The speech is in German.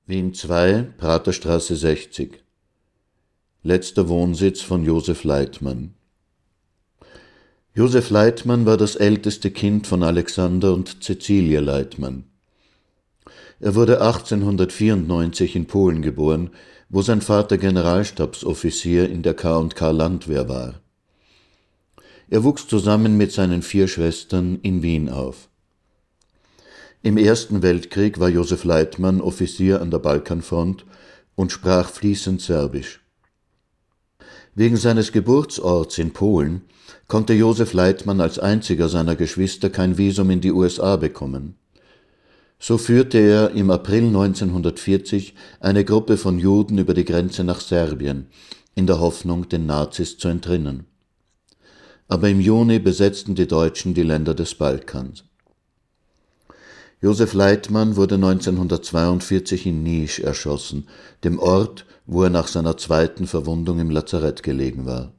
Wien 2, Praterstraße 60. Letzter Wohnsitz von Josef Leitmann. Josef Leitmann war das älteste Kind von Alexander und Cäcilie Leitmann. Er wurde 1894 in Polen geboren, wo sein Vater Generalstabsoffizier in der K&K Landwehr war. Er wuchs zusammen mit seinen 4 Schwestern in Wien auf. Im Ersten Weltkrieg war Josef Leitmann Offizier an der Balkanfront und sprach fließend Serbisch. Wegen seines Geburtsorts in Polen konnte Josef Leitmann als einziger seiner Geschwister kein Visum in die USA bekommen. So führte er im April 1940 eine Gruppe von Juden über die Grenze nach Serbien, in der Hoffnung, den Nazis zu entrinnen. Aber im Juni besetzten die Deutschen die Länder des Balkans. Josef Leitmann wurde 1942 in Niš erschossen, dem Ort, wo er nach seiner 2. Verwundung im Lazarett gelegen war.